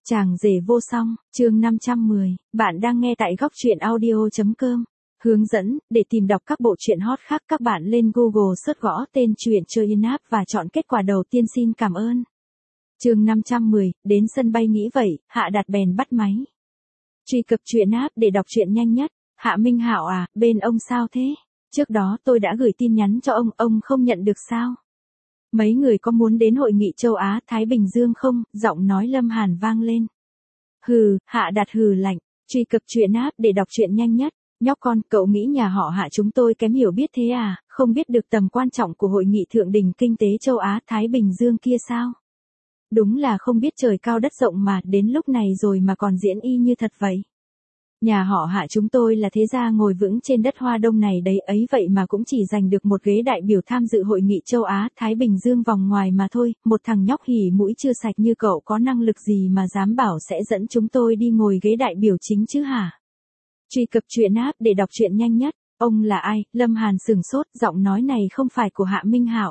Chàng rể vô song, chương 510, bạn đang nghe tại góc truyện audio.com. Hướng dẫn, để tìm đọc các bộ truyện hot khác các bạn lên Google search gõ tên truyện chơi in app và chọn kết quả đầu tiên xin cảm ơn. Chương 510, đến sân bay nghĩ vậy, Hạ Đạt bèn bắt máy. Truy cập truyện app để đọc truyện nhanh nhất. Hạ Minh Hạo à, bên ông sao thế? Trước đó tôi đã gửi tin nhắn cho ông không nhận được sao? Mấy người có muốn đến hội nghị châu Á Thái Bình Dương không? Giọng nói Lâm Hàn vang lên. Hừ, Hạ Đạt hừ lạnh, truy cập truyện app để đọc truyện nhanh nhất. Nhóc con, cậu nghĩ nhà họ Hạ chúng tôi kém hiểu biết thế à, không biết được tầm quan trọng của hội nghị thượng đỉnh kinh tế châu Á Thái Bình Dương kia sao? Đúng là không biết trời cao đất rộng mà, đến lúc này rồi mà còn diễn y như thật vậy. Nhà họ Hạ chúng tôi là thế gia ngồi vững trên đất Hoa Đông này đấy, ấy vậy mà cũng chỉ giành được một ghế đại biểu tham dự hội nghị châu Á Thái Bình Dương vòng ngoài mà thôi, một thằng nhóc hỉ mũi chưa sạch như cậu có năng lực gì mà dám bảo sẽ dẫn chúng tôi đi ngồi ghế đại biểu chính chứ hả? Truy cập truyện app để đọc truyện nhanh nhất. Ông là ai? Lâm Hàn sửng sốt, giọng nói này không phải của Hạ Minh Hạo.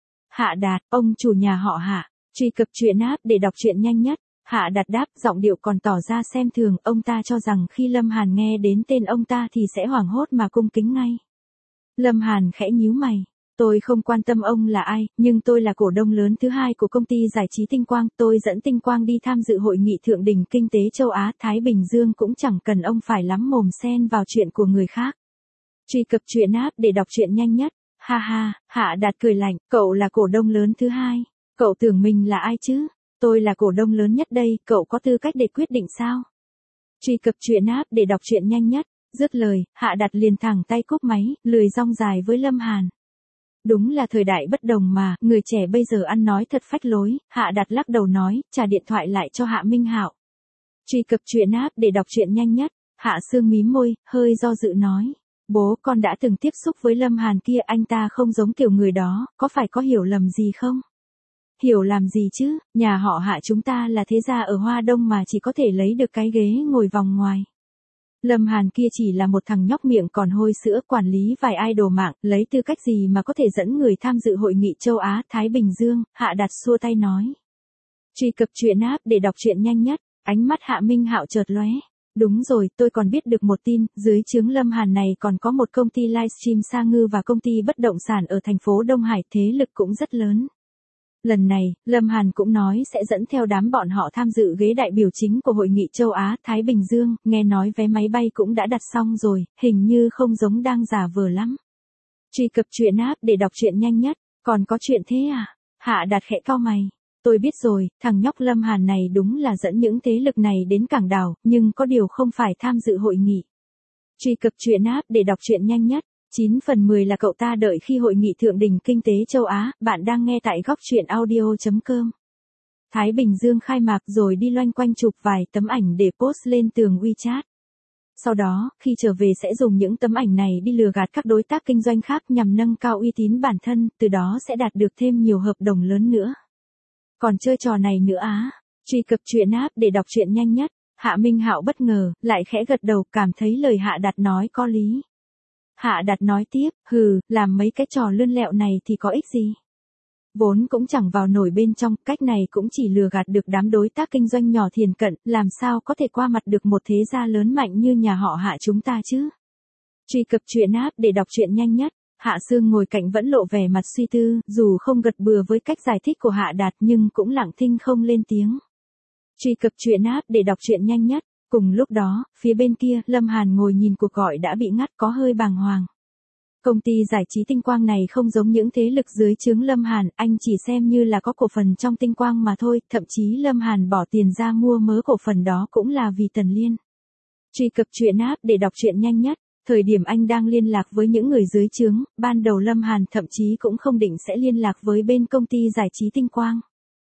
Hạ Đạt, ông chủ nhà họ Hạ. Truy cập truyện app để đọc truyện nhanh nhất. Hạ Đạt đáp, giọng điệu còn tỏ ra xem thường, ông ta cho rằng khi Lâm Hàn nghe đến tên ông ta thì sẽ hoảng hốt mà cung kính ngay. Lâm Hàn khẽ nhíu mày. Tôi không quan tâm ông là ai, nhưng tôi là cổ đông lớn thứ hai của công ty giải trí Tinh Quang, tôi dẫn Tinh Quang đi tham dự hội nghị thượng đỉnh kinh tế châu Á Thái Bình Dương cũng chẳng cần ông phải lắm mồm xen vào chuyện của người khác. Truy cập truyện app để đọc truyện nhanh nhất. Ha ha, Hạ Đạt cười lạnh, cậu là cổ đông lớn thứ hai, cậu tưởng mình là ai chứ? Tôi là cổ đông lớn nhất đây, cậu có tư cách để quyết định sao? Truy cập truyện app để đọc truyện nhanh nhất. Dứt lời, Hạ Đạt liền thẳng tay cúp máy, lười rong dài với Lâm Hàn. Đúng là thời đại bất đồng mà, người trẻ bây giờ ăn nói thật phách lối, Hạ Đạt lắc đầu nói, trả điện thoại lại cho Hạ Minh Hạo. Truy cập truyện app để đọc truyện nhanh nhất. Hạ Sương mím môi, hơi do dự nói. Bố con đã từng tiếp xúc với Lâm Hàn kia, anh ta không giống kiểu người đó, có phải có hiểu lầm gì không? Hiểu làm gì chứ, nhà họ Hạ chúng ta là thế gia ở Hoa Đông mà chỉ có thể lấy được cái ghế ngồi vòng ngoài. Lâm Hàn kia chỉ là một thằng nhóc miệng còn hôi sữa, quản lý vài idol mạng, lấy tư cách gì mà có thể dẫn người tham dự hội nghị châu Á Thái Bình Dương? Hạ Đạt xua tay nói. Truy cập truyện app để đọc truyện nhanh nhất. Ánh mắt Hạ Minh Hạo chợt lóe. Đúng rồi, tôi còn biết được một tin, dưới trướng Lâm Hàn này còn có một công ty livestream Sa Ngư và công ty bất động sản ở thành phố Đông Hải, thế lực cũng rất lớn. Lần này, Lâm Hàn cũng nói sẽ dẫn theo đám bọn họ tham dự ghế đại biểu chính của hội nghị châu Á Thái Bình Dương, nghe nói vé máy bay cũng đã đặt xong rồi, hình như không giống đang giả vờ lắm. Truy cập truyện app để đọc truyện nhanh nhất. Còn có chuyện thế à? Hạ Đạt khẽ cau mày. Tôi biết rồi, thằng nhóc Lâm Hàn này đúng là dẫn những thế lực này đến cảng đảo, nhưng có điều không phải tham dự hội nghị. Truy cập truyện app để đọc truyện nhanh nhất. 9 phần 10 là cậu ta đợi khi hội nghị thượng đỉnh kinh tế châu Á, bạn đang nghe tại góc truyện audio.com. Thái Bình Dương khai mạc rồi đi loanh quanh chụp vài tấm ảnh để post lên tường WeChat. Sau đó, khi trở về sẽ dùng những tấm ảnh này đi lừa gạt các đối tác kinh doanh khác nhằm nâng cao uy tín bản thân, từ đó sẽ đạt được thêm nhiều hợp đồng lớn nữa. Còn chơi trò này nữa á? Truy cập truyện app để đọc truyện nhanh nhất. Hạ Minh Hạo bất ngờ, lại khẽ gật đầu, cảm thấy lời Hạ Đạt nói có lý. Hạ Đạt nói tiếp, làm mấy cái trò lươn lẹo này thì có ích gì? Vốn cũng chẳng vào nổi bên trong, cách này cũng chỉ lừa gạt được đám đối tác kinh doanh nhỏ thiền cận, làm sao có thể qua mặt được một thế gia lớn mạnh như nhà họ Hạ chúng ta chứ? Truy cập truyện app để đọc truyện nhanh nhất. Hạ Sương ngồi cạnh vẫn lộ vẻ mặt suy tư, dù không gật bừa với cách giải thích của Hạ Đạt nhưng cũng lặng thinh không lên tiếng. Truy cập truyện app để đọc truyện nhanh nhất. Cùng lúc đó, phía bên kia, Lâm Hàn ngồi nhìn cuộc gọi đã bị ngắt có hơi bàng hoàng. Công ty giải trí Tinh Quang này không giống những thế lực dưới trướng Lâm Hàn, anh chỉ xem như là có cổ phần trong Tinh Quang mà thôi, thậm chí Lâm Hàn bỏ tiền ra mua mớ cổ phần đó cũng là vì Tần Liên. Truy cập truyện app để đọc truyện nhanh nhất. Thời điểm anh đang liên lạc với những người dưới trướng, ban đầu Lâm Hàn thậm chí cũng không định sẽ liên lạc với bên công ty giải trí Tinh Quang.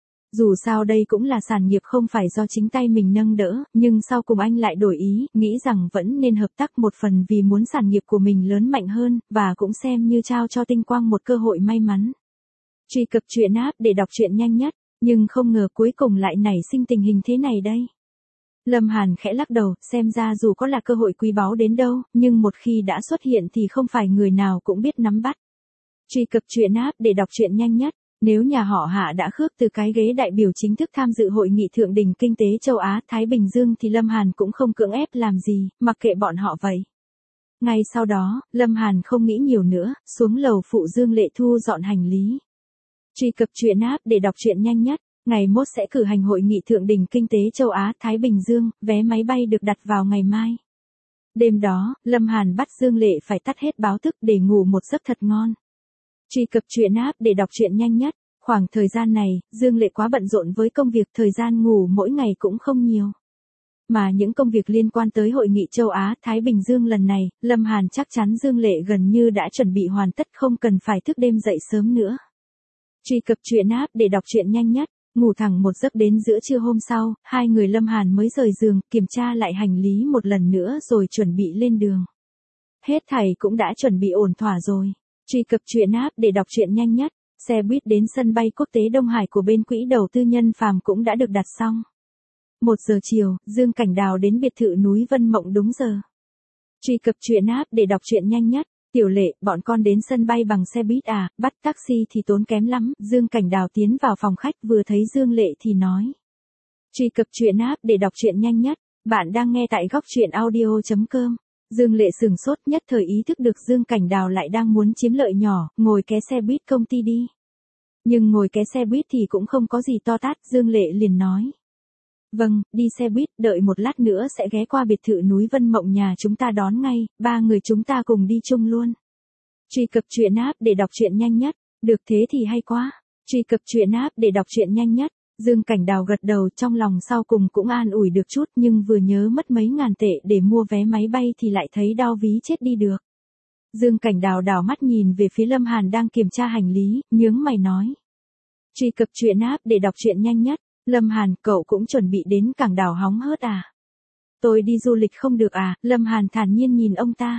Dù sao đây cũng là sản nghiệp không phải do chính tay mình nâng đỡ, nhưng sau cùng anh lại đổi ý, nghĩ rằng vẫn nên hợp tác một phần vì muốn sản nghiệp của mình lớn mạnh hơn, và cũng xem như trao cho Tinh Quang một cơ hội may mắn. Truy cập truyện app để đọc truyện nhanh nhất, nhưng không ngờ cuối cùng lại nảy sinh tình hình thế này đây. Lâm Hàn khẽ lắc đầu, xem ra dù có là cơ hội quý báu đến đâu, nhưng một khi đã xuất hiện thì không phải người nào cũng biết nắm bắt. Truy cập truyện app để đọc truyện nhanh nhất. Nếu nhà họ Hạ đã khước từ cái ghế đại biểu chính thức tham dự hội nghị thượng đỉnh kinh tế châu Á Thái Bình Dương thì Lâm Hàn cũng không cưỡng ép làm gì, mặc kệ bọn họ vậy. Ngay sau đó, Lâm Hàn không nghĩ nhiều nữa, xuống lầu phụ Dương Lệ Thu dọn hành lý. Truy cập truyện app để đọc truyện nhanh nhất. Ngày mốt sẽ cử hành hội nghị thượng đỉnh kinh tế châu Á Thái Bình Dương, vé máy bay được đặt vào ngày mai. Đêm đó, Lâm Hàn bắt Dương Lệ phải tắt hết báo thức để ngủ một giấc thật ngon. Truy cập truyện app để đọc truyện nhanh nhất. Khoảng thời gian này, Dương Lệ quá bận rộn với công việc, thời gian ngủ mỗi ngày cũng không nhiều. Mà những công việc liên quan tới hội nghị châu Á Thái Bình Dương lần này, Lâm Hàn chắc chắn Dương Lệ gần như đã chuẩn bị hoàn tất, không cần phải thức đêm dậy sớm nữa. Truy cập truyện app để đọc truyện nhanh nhất. Ngủ thẳng một giấc đến giữa trưa hôm sau, hai người Lâm Hàn mới rời giường, kiểm tra lại hành lý một lần nữa rồi chuẩn bị lên đường. Hết thảy cũng đã chuẩn bị ổn thỏa rồi. Truy cập truyện app để đọc truyện nhanh nhất. Xe buýt đến sân bay quốc tế Đông Hải của bên quỹ đầu tư Nhân Phàm cũng đã được đặt xong. 1 giờ chiều, Dương Cảnh Đào đến biệt thự núi Vân Mộng đúng giờ. Truy cập truyện app để đọc truyện nhanh nhất. Tiểu Lệ, bọn con đến sân bay bằng xe buýt à, bắt taxi thì tốn kém lắm. Dương Cảnh Đào tiến vào phòng khách vừa thấy Dương Lệ thì nói. Truy cập truyện app để đọc truyện nhanh nhất. Bạn đang nghe tại góc truyện audio.com. Dương Lệ sừng sốt, nhất thời ý thức được Dương Cảnh Đào lại đang muốn chiếm lợi nhỏ, ngồi ké xe buýt công ty đi. Nhưng ngồi ké xe buýt thì cũng không có gì to tát, Dương Lệ liền nói. Vâng, đi xe buýt, đợi một lát nữa sẽ ghé qua biệt thự núi Vân Mộng nhà chúng ta đón ngay, 3 người chúng ta cùng đi chung luôn. Truy cập truyện app để đọc truyện nhanh nhất. Được thế thì hay quá. Truy cập truyện app để đọc truyện nhanh nhất. Dương Cảnh Đào gật đầu, trong lòng sau cùng cũng an ủi được chút, nhưng vừa nhớ mất mấy ngàn tệ để mua vé máy bay thì lại thấy đau ví chết đi được. Dương Cảnh Đào đảo mắt nhìn về phía Lâm Hàn đang kiểm tra hành lý, nhướng mày nói. Truy cập truyện app để đọc truyện nhanh nhất. Lâm Hàn, cậu cũng chuẩn bị đến cảng đảo hóng hớt à? Tôi đi du lịch không được à? Lâm Hàn thản nhiên nhìn ông ta.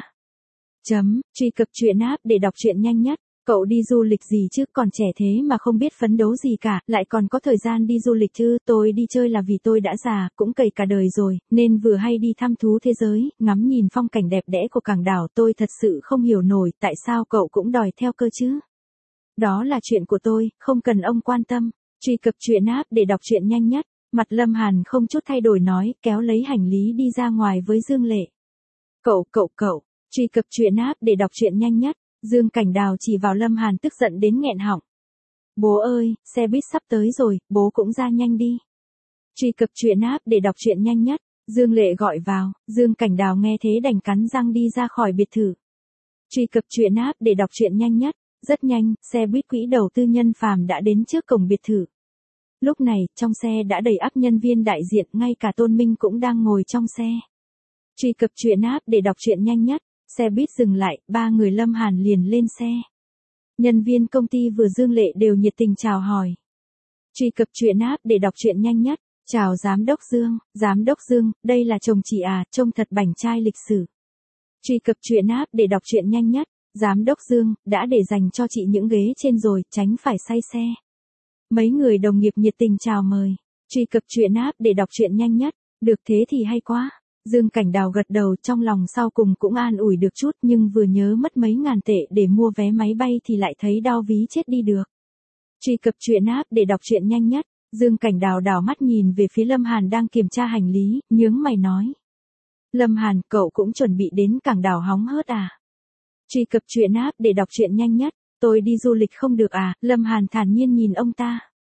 Truy cập truyện app để đọc truyện nhanh nhất. Cậu đi du lịch gì chứ, còn trẻ thế mà không biết phấn đấu gì cả, lại còn có thời gian đi du lịch chứ. Tôi đi chơi là vì tôi đã già, cũng cày cả đời rồi, nên vừa hay đi thăm thú thế giới, ngắm nhìn phong cảnh đẹp đẽ của cảng đảo. Tôi thật sự không hiểu nổi tại sao cậu cũng đòi theo cơ chứ. Đó là chuyện của tôi, không cần ông quan tâm. Truy cập truyện app để đọc truyện nhanh nhất. Mặt Lâm Hàn không chút thay đổi nói, kéo lấy hành lý đi ra ngoài với Dương Lệ. Cậu. Truy cập truyện app để đọc truyện nhanh nhất. Dương Cảnh Đào chỉ vào Lâm Hàn tức giận đến nghẹn họng. Bố ơi, xe buýt sắp tới rồi, bố cũng ra nhanh đi. Truy cập truyện app để đọc truyện nhanh nhất. Dương Lệ gọi vào, Dương Cảnh Đào nghe thế đành cắn răng đi ra khỏi biệt thự. Truy cập truyện app để đọc truyện nhanh nhất. Rất nhanh, xe buýt quỹ đầu tư Nhân Phàm đã đến trước cổng biệt thự. Lúc này, trong xe đã đầy ắp nhân viên đại diện, ngay cả Tôn Minh cũng đang ngồi trong xe. Truy cập truyện app để đọc truyện nhanh nhất. Xe buýt dừng lại, 3 người Lâm Hàn liền lên xe. Nhân viên công ty vừa Dương Lệ đều nhiệt tình chào hỏi. Truy cập truyện app để đọc truyện nhanh nhất. Chào Giám đốc Dương, đây là chồng chị à, trông thật bảnh trai lịch sử. Truy cập truyện app để đọc truyện nhanh nhất. Giám đốc Dương, đã để dành cho chị những ghế trên rồi, tránh phải say xe. Mấy người đồng nghiệp nhiệt tình chào mời. Truy cập truyện app để đọc truyện nhanh nhất. Được thế thì hay quá. Dương Cảnh Đào gật đầu, trong lòng sau cùng cũng an ủi được chút, nhưng vừa nhớ mất mấy ngàn tệ để mua vé máy bay thì lại thấy đau ví chết đi được. Truy cập truyện app để đọc truyện nhanh nhất. Dương Cảnh Đào đảo mắt nhìn về phía Lâm Hàn đang kiểm tra hành lý, nhướng mày nói. Lâm Hàn, cậu cũng chuẩn bị đến cảng đảo hóng hớt à? Truy cập truyện app để đọc truyện nhanh nhất. Tôi đi du lịch không được à? Lâm Hàn thản nhiên nhìn ông ta.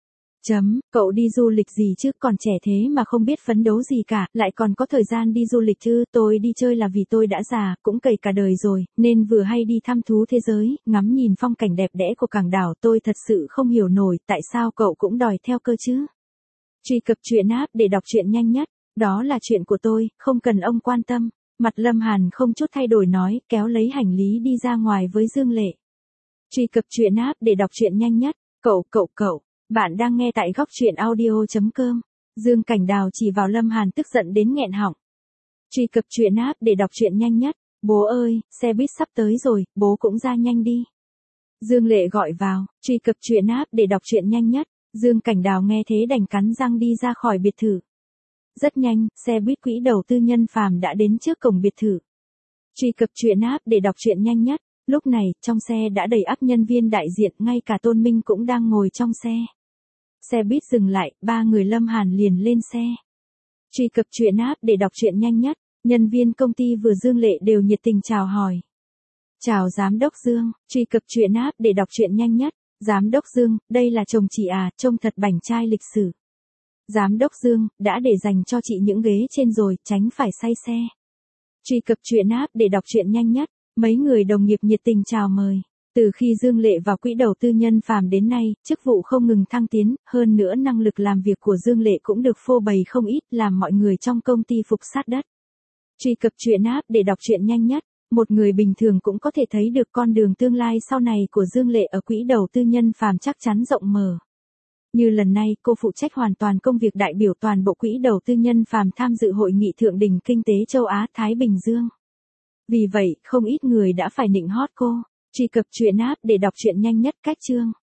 Cậu đi du lịch gì chứ, còn trẻ thế mà không biết phấn đấu gì cả, lại còn có thời gian đi du lịch chứ. Tôi đi chơi là vì tôi đã già, cũng cày cả đời rồi, nên vừa hay đi thăm thú thế giới, ngắm nhìn phong cảnh đẹp đẽ của cảng đảo. Tôi thật sự không hiểu nổi tại sao cậu cũng đòi theo cơ chứ. Truy cập truyện app để đọc truyện nhanh nhất. Đó là chuyện của tôi, không cần ông quan tâm. Mặt Lâm Hàn không chút thay đổi nói, kéo lấy hành lý đi ra ngoài với Dương Lệ. Truy cập truyện app để đọc truyện nhanh nhất. Cậu. Bạn đang nghe tại góc truyện audio.com. Dương Cảnh Đào chỉ vào Lâm Hàn tức giận đến nghẹn họng. Truy cập truyện app để đọc truyện nhanh nhất. Bố ơi, xe buýt sắp tới rồi, bố cũng ra nhanh đi. Dương Lệ gọi vào, truy cập truyện app để đọc truyện nhanh nhất. Dương Cảnh Đào nghe thế đành cắn răng đi ra khỏi biệt thự. Rất nhanh, xe buýt quỹ đầu tư Nhân Phàm đã đến trước cổng biệt thự. Truy cập truyện app để đọc truyện nhanh nhất. Lúc này, trong xe đã đầy ắp nhân viên đại diện, ngay cả Tôn Minh cũng đang ngồi trong xe. Xe buýt dừng lại, ba người Lâm Hàn liền lên xe. Truy cập truyện app để đọc truyện nhanh nhất, nhân viên công ty vừa Dương Lệ đều nhiệt tình chào hỏi. Chào Giám đốc Dương, truy cập truyện app để đọc truyện nhanh nhất. Giám đốc Dương, đây là chồng chị à, trông thật bảnh trai lịch sử. Giám đốc Dương, đã để dành cho chị những ghế trên rồi, tránh phải say xe. Truy cập truyện app để đọc truyện nhanh nhất, mấy người đồng nghiệp nhiệt tình chào mời. Từ khi Dương Lệ vào quỹ đầu tư Nhân Phàm đến nay, chức vụ không ngừng thăng tiến, hơn nữa năng lực làm việc của Dương Lệ cũng được phô bày không ít, làm mọi người trong công ty phục sát đất. Truy cập truyện app để đọc truyện nhanh nhất, một người bình thường cũng có thể thấy được con đường tương lai sau này của Dương Lệ ở quỹ đầu tư Nhân Phàm chắc chắn rộng mở. Như lần này, cô phụ trách hoàn toàn công việc đại biểu toàn bộ quỹ đầu tư Nhân Phàm tham dự hội nghị thượng đỉnh kinh tế châu Á Thái Bình Dương. Vì vậy, không ít người đã phải nịnh hót cô. Truy cập truyện app để đọc truyện nhanh nhất. Cách chương